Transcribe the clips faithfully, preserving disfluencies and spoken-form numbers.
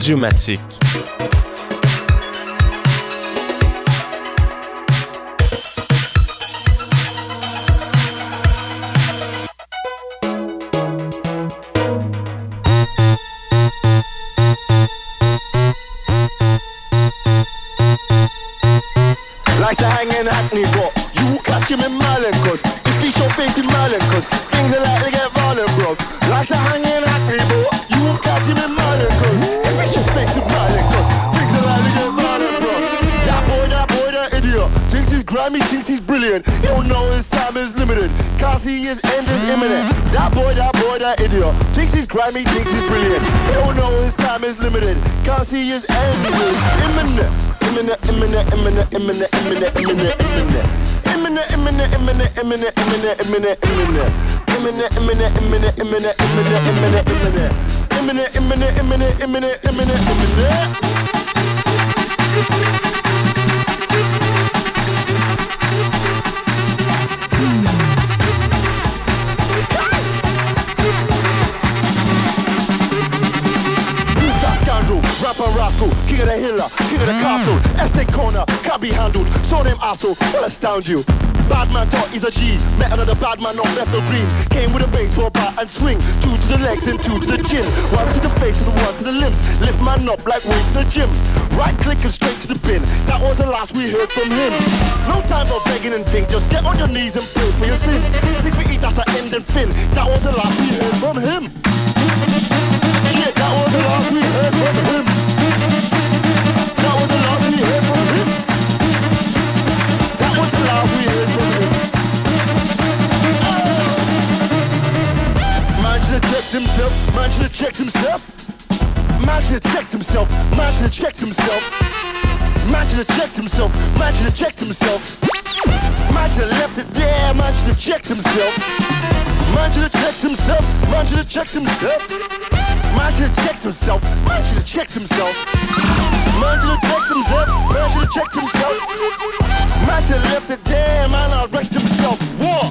Radiomatique. Likes to hang in Hackney, but you will catch him in Marlin, cause if he show face in Marlin, cause things are like to get violent, bro. Likes to hang in Hackney, but you won't catch him in Marlin, cause if he show face in Marlin, cause things are like to get violent, bro. That boy, that boy, that idiot thinks he's grimy, thinks he's brilliant. He don't know his time is limited, can't see his end is imminent. That boy, that boy, that idiot thinks he's grimy, thinks he's brilliant. He don't know his time is limited, can't see his end is imminent. Imminent, imminent, imminent, imminent, imminent, imminent, imminent. Imminent, imminent, imminent, imminent, imminent, imminent, imminent. Imminent, imminent, imminent, imminent, imminent, imminent, imminent. Imminent, imminent, imminent, imminent, imminent, imminent. Rapper rascal, king of the hiller, king of the castle. Estate corner, can't be handled. So them asshole, will astound you. Bad man thought he's a G. Met another bad man on Bethnal Green. Came with a baseball bat and swing. Two to the legs and two to the chin. One to the face and one to the limbs. Lift man up like weights in the gym. Right click and straight to the bin. That was the last we heard from him. No time for begging and think. Just get on your knees and pray for your sins. Six feet eat after end and fin. That was the last we heard from him. Yeah, that was the last we heard from him. That was the last we heard from him. That was the last we heard from him. Oh. Man should have checked himself. Man should have checked himself. Man should have checked himself. Man should have checked himself. Man should have checked himself. Man should have checked himself. Man should have left it there. Man should have checked himself. Man should have checked himself. Man should have checked himself. Man should have checked himself. Man should have checked himself. Man should have checked himself. Man should have checked himself. Man should have left it there. Man, I wrecked himself. What?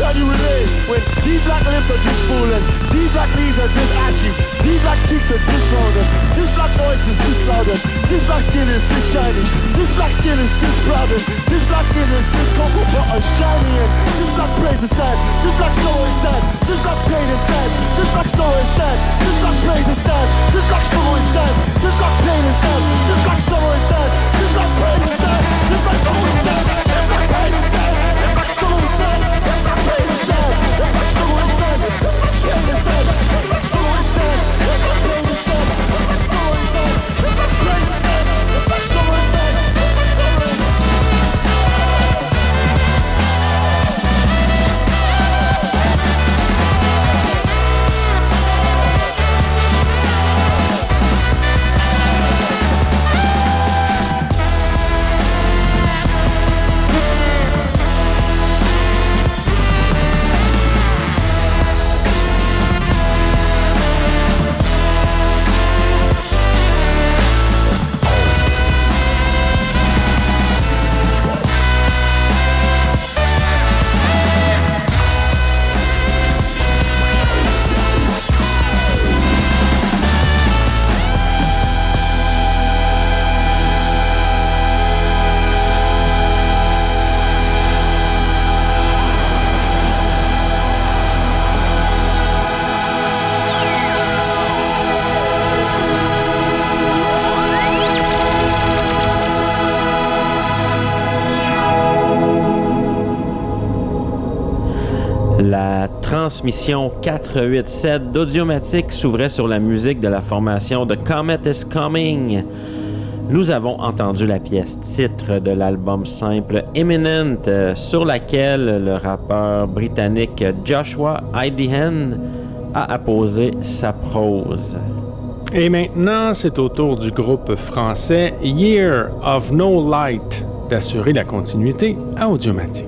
can you relate when these black lips are this full and these black knees are this ashy, these black cheeks are this rounded, this black voice is this loud and this black skin is this shiny, this black skin is this proud and this black skin is this cocoa butter shiny and this black praise is dead, this black story is dead, this black pain is dead, this black story is dead, this black praise is dead, this black story is dead, this black pain is dead, this black story is dead, this black praise is dead, this black story is dead, this black pain is dead, this black story is dead, this black pain is dead, this black story is dead, this black pain is dead, this black story is dead, this black pain is dead, this black story is dead, this black pain is dead, this black story is dead, this black story is dead. La transmission quatre cent quatre-vingt-sept d'Audiomatique s'ouvrait sur la musique de la formation The Comet is Coming. Nous avons entendu la pièce titre de l'album simple Imminent, euh, sur laquelle le rappeur britannique Joshua Idehen a apposé sa prose. Et maintenant, c'est au tour du groupe français Year of No Light d'assurer la continuité à Audiomatique.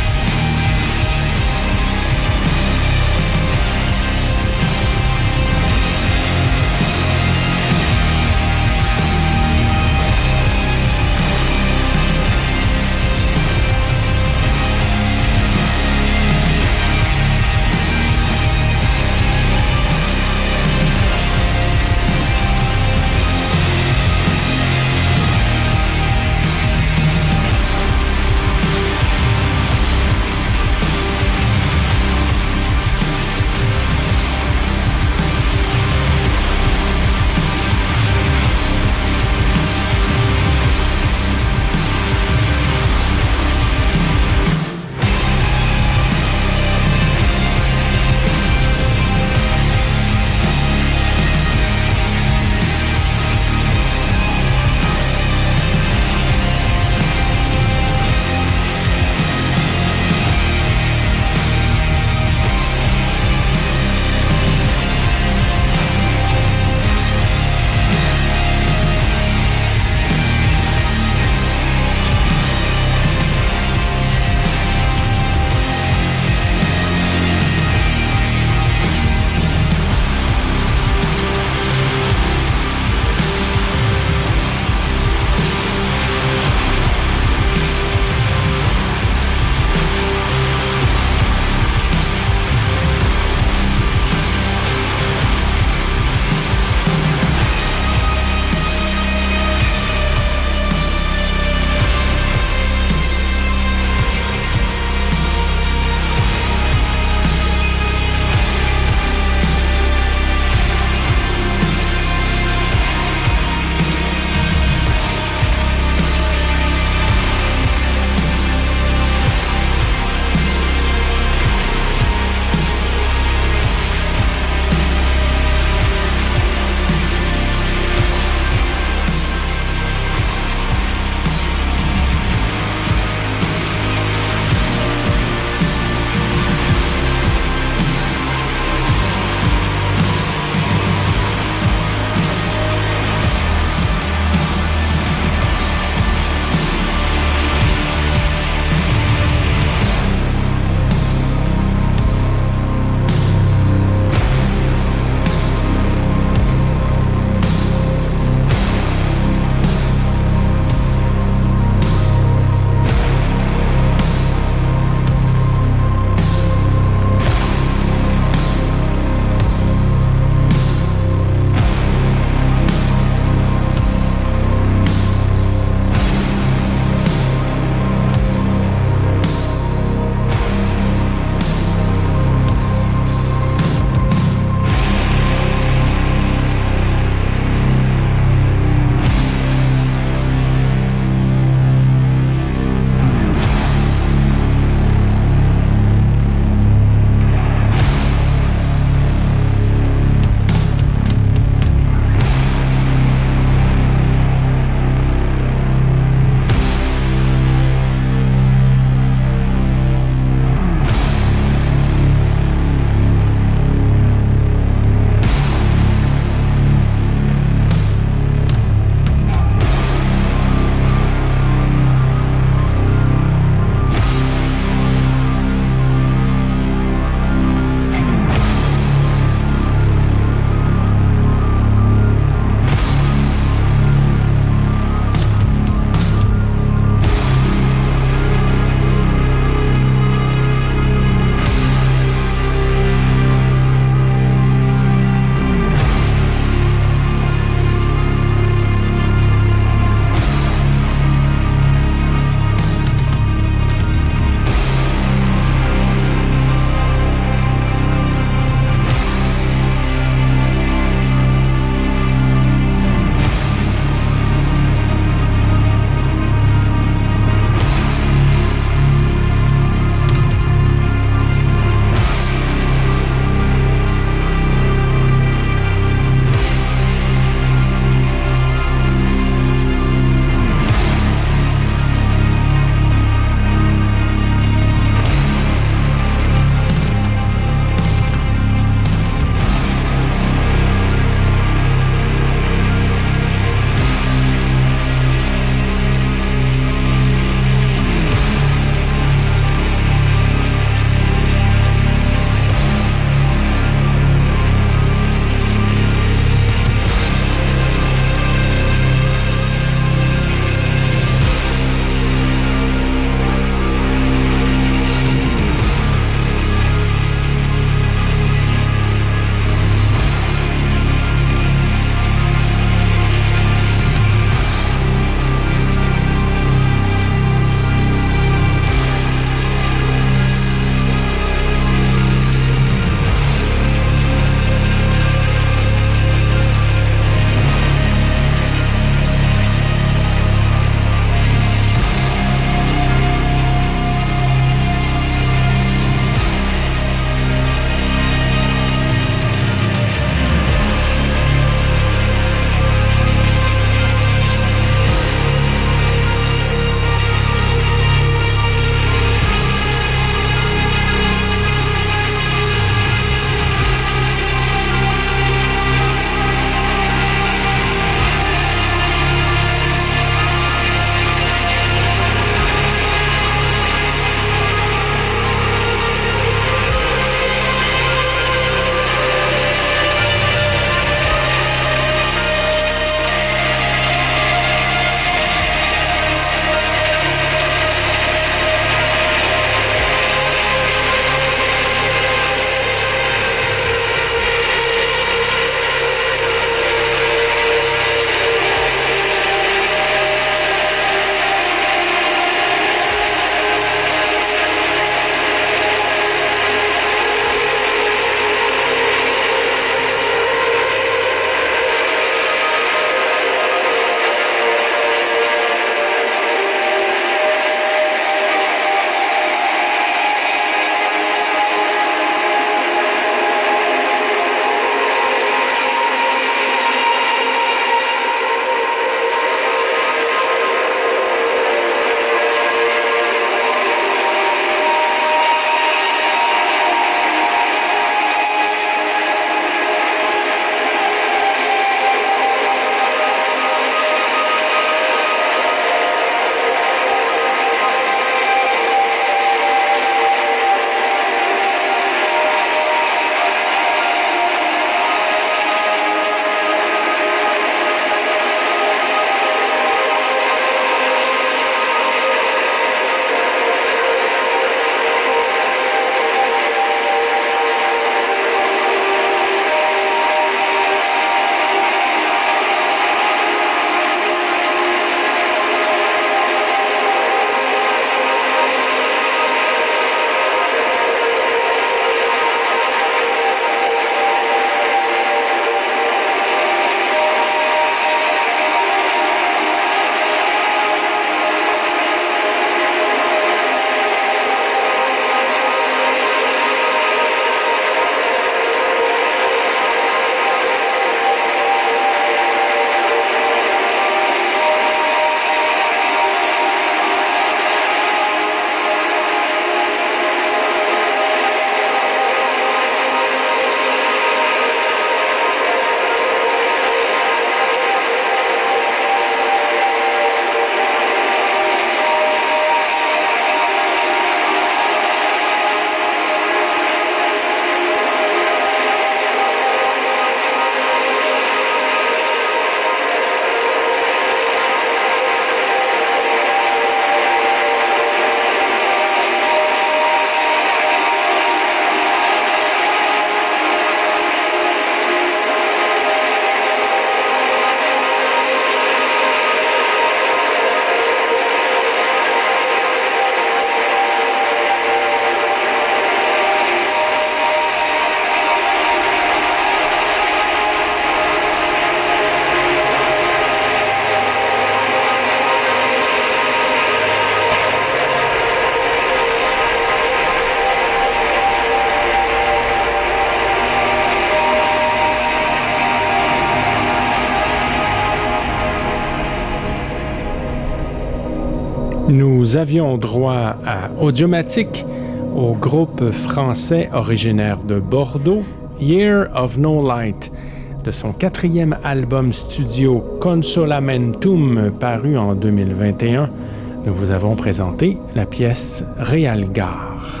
Nous avions droit à Audiomatique, au groupe français originaire de Bordeaux, Year of No Light, de son quatrième album studio Consolamentum, paru en deux mille vingt et un. Nous vous avons présenté la pièce Realgar.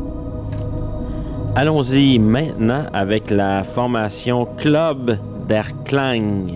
Allons-y maintenant avec la formation Club der Klang.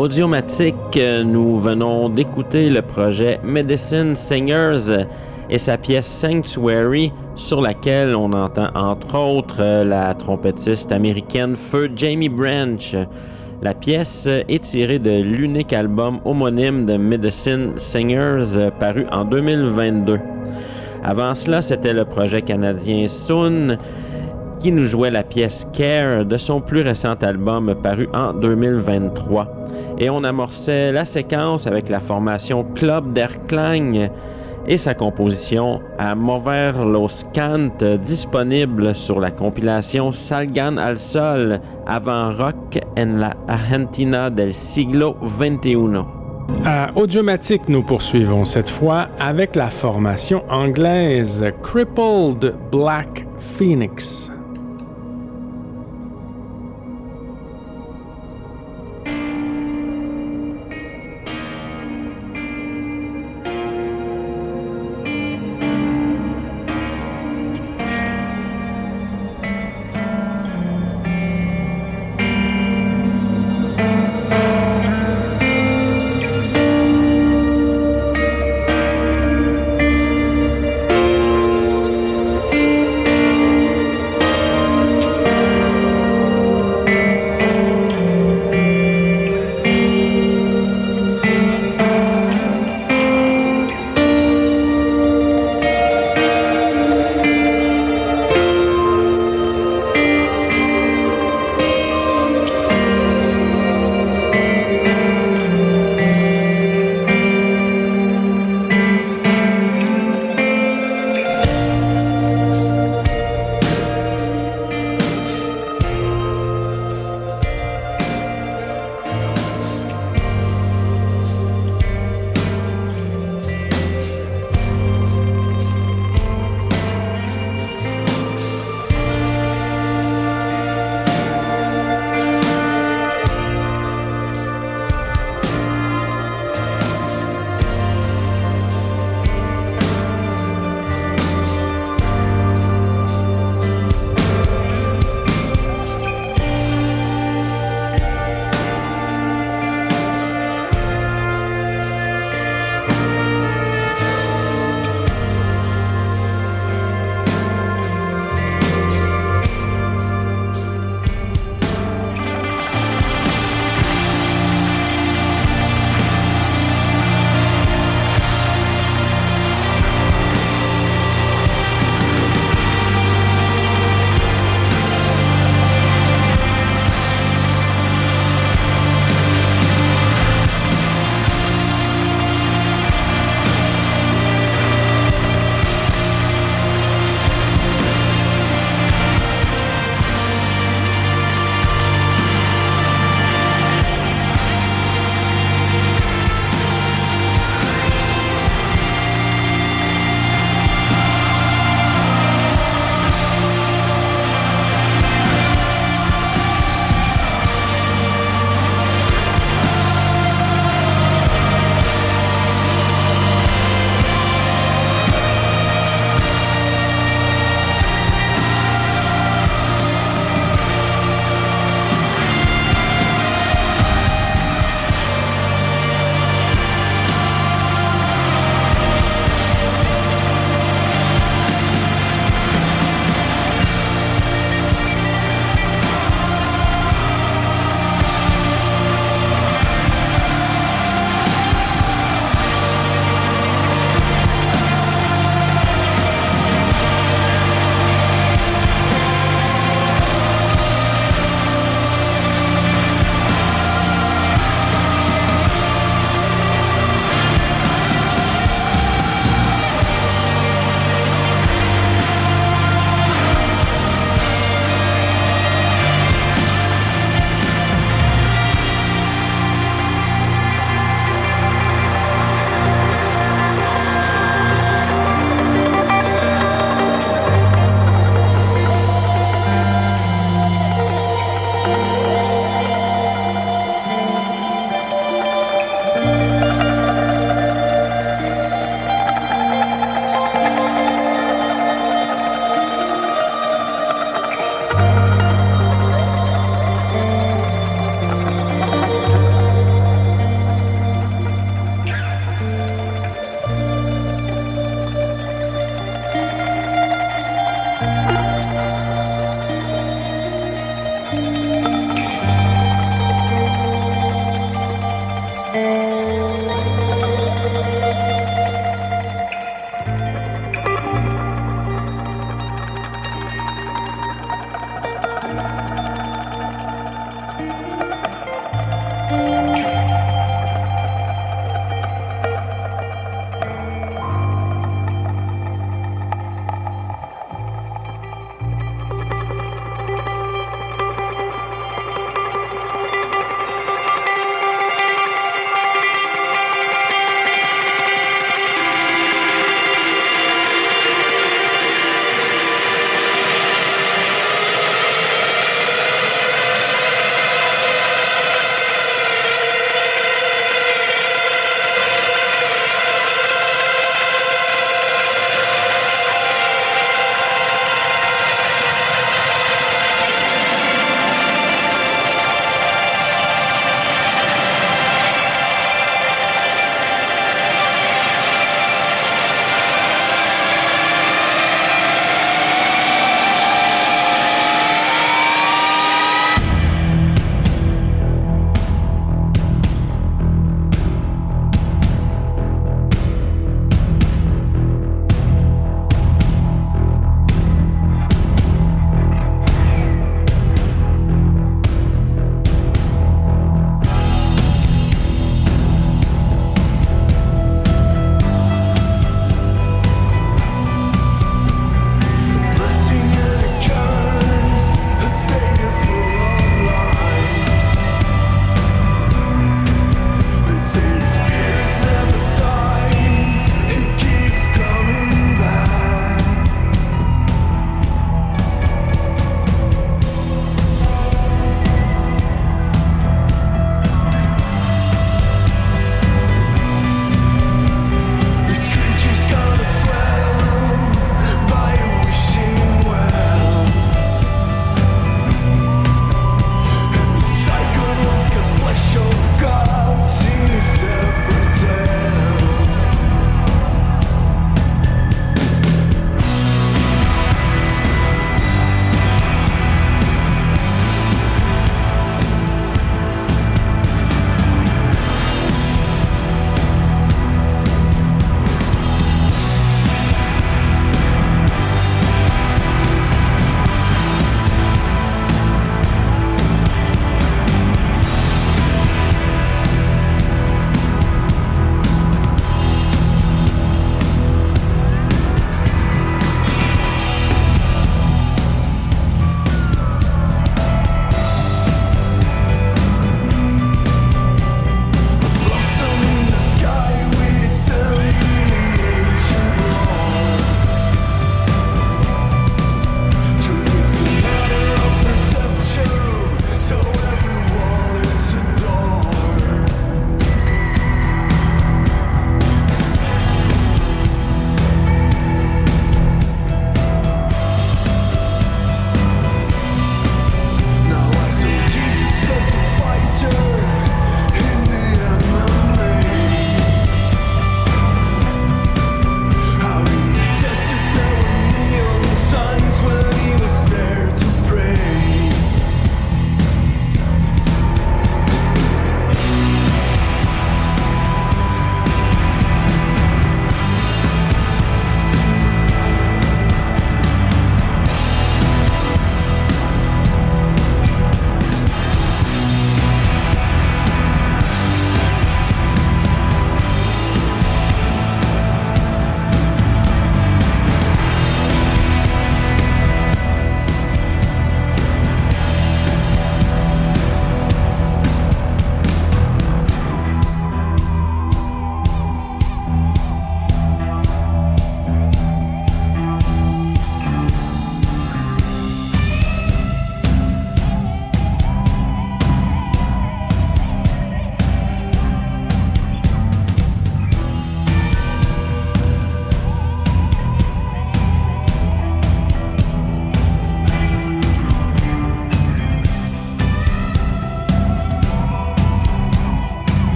Audiomatique, nous venons d'écouter le projet Medicine Singers et sa pièce Sanctuary, sur laquelle on entend entre autres la trompettiste américaine Feu Jamie Branch. La pièce est tirée de l'unique album homonyme de Medicine Singers paru en deux mille vingt-deux. Avant cela, c'était le projet canadien Soon qui nous jouait la pièce Care de son plus récent album paru en deux mille vingt-trois. Et on amorçait la séquence avec la formation Club der Klang et sa composition à Mover los Cant, disponible sur la compilation Salgan al Sol, avant rock en la Argentina del siglo veintiuno. À Audiomatique, nous poursuivons cette fois avec la formation anglaise Crippled Black Phoenix.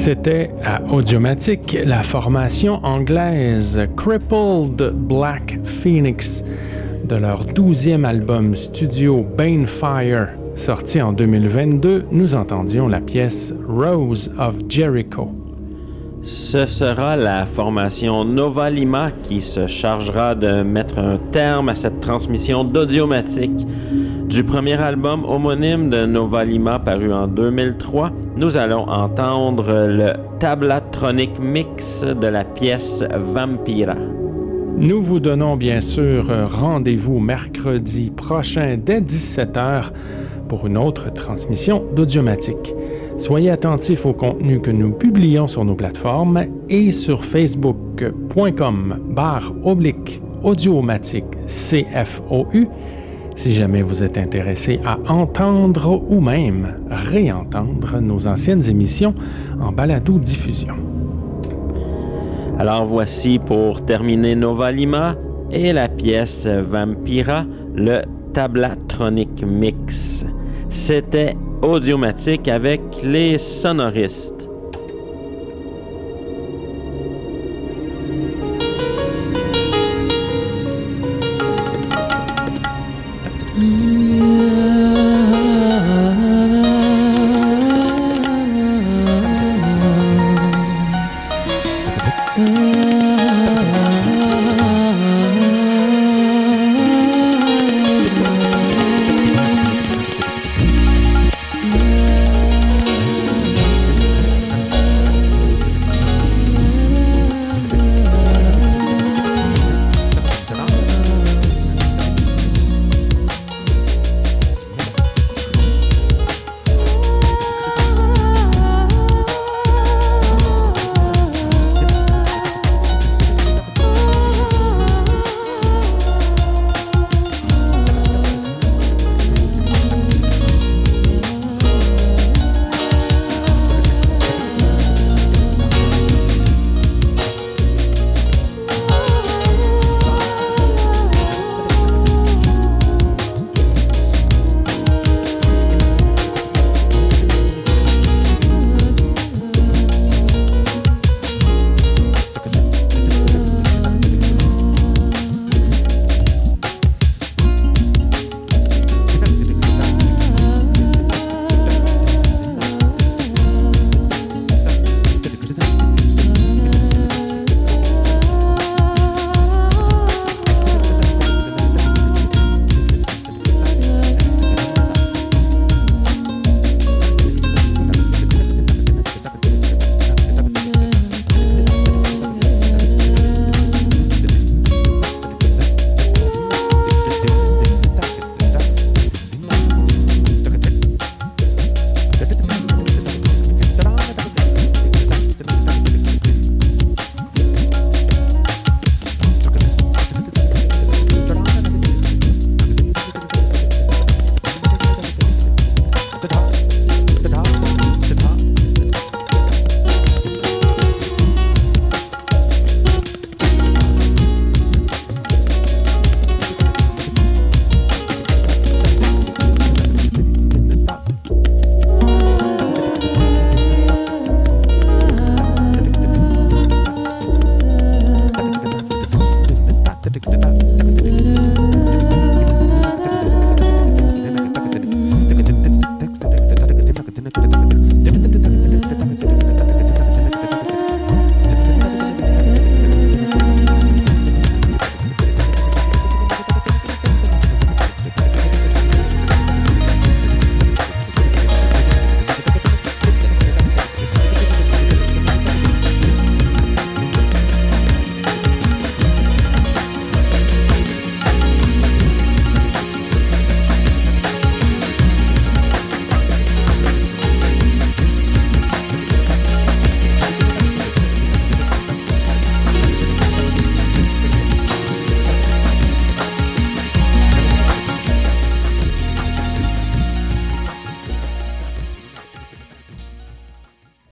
C'était à Audiomatique la formation anglaise Crippled Black Phoenix de leur douzième album studio Banefire, sorti en deux mille vingt-deux. Nous entendions la pièce Rose of Jericho. Ce sera la formation Nova Lima qui se chargera de mettre un terme à cette transmission d'Audiomatique. Du premier album homonyme de Nova Lima paru en deux mille trois, nous allons entendre le Tablatronic Mix de la pièce Vampira. Nous vous donnons bien sûr rendez-vous mercredi prochain dès dix-sept heures pour une autre transmission d'Audiomatique. Soyez attentifs au contenu que nous publions sur nos plateformes et sur facebook.com barre oblique Audiomatique C F O U si jamais vous êtes intéressé à entendre ou même réentendre nos anciennes émissions en balado-diffusion. Alors voici pour terminer Nova Lima et la pièce Vampira, le Tablatronic Mix. C'était Audiomatique avec les sonoristes. Mm-hmm.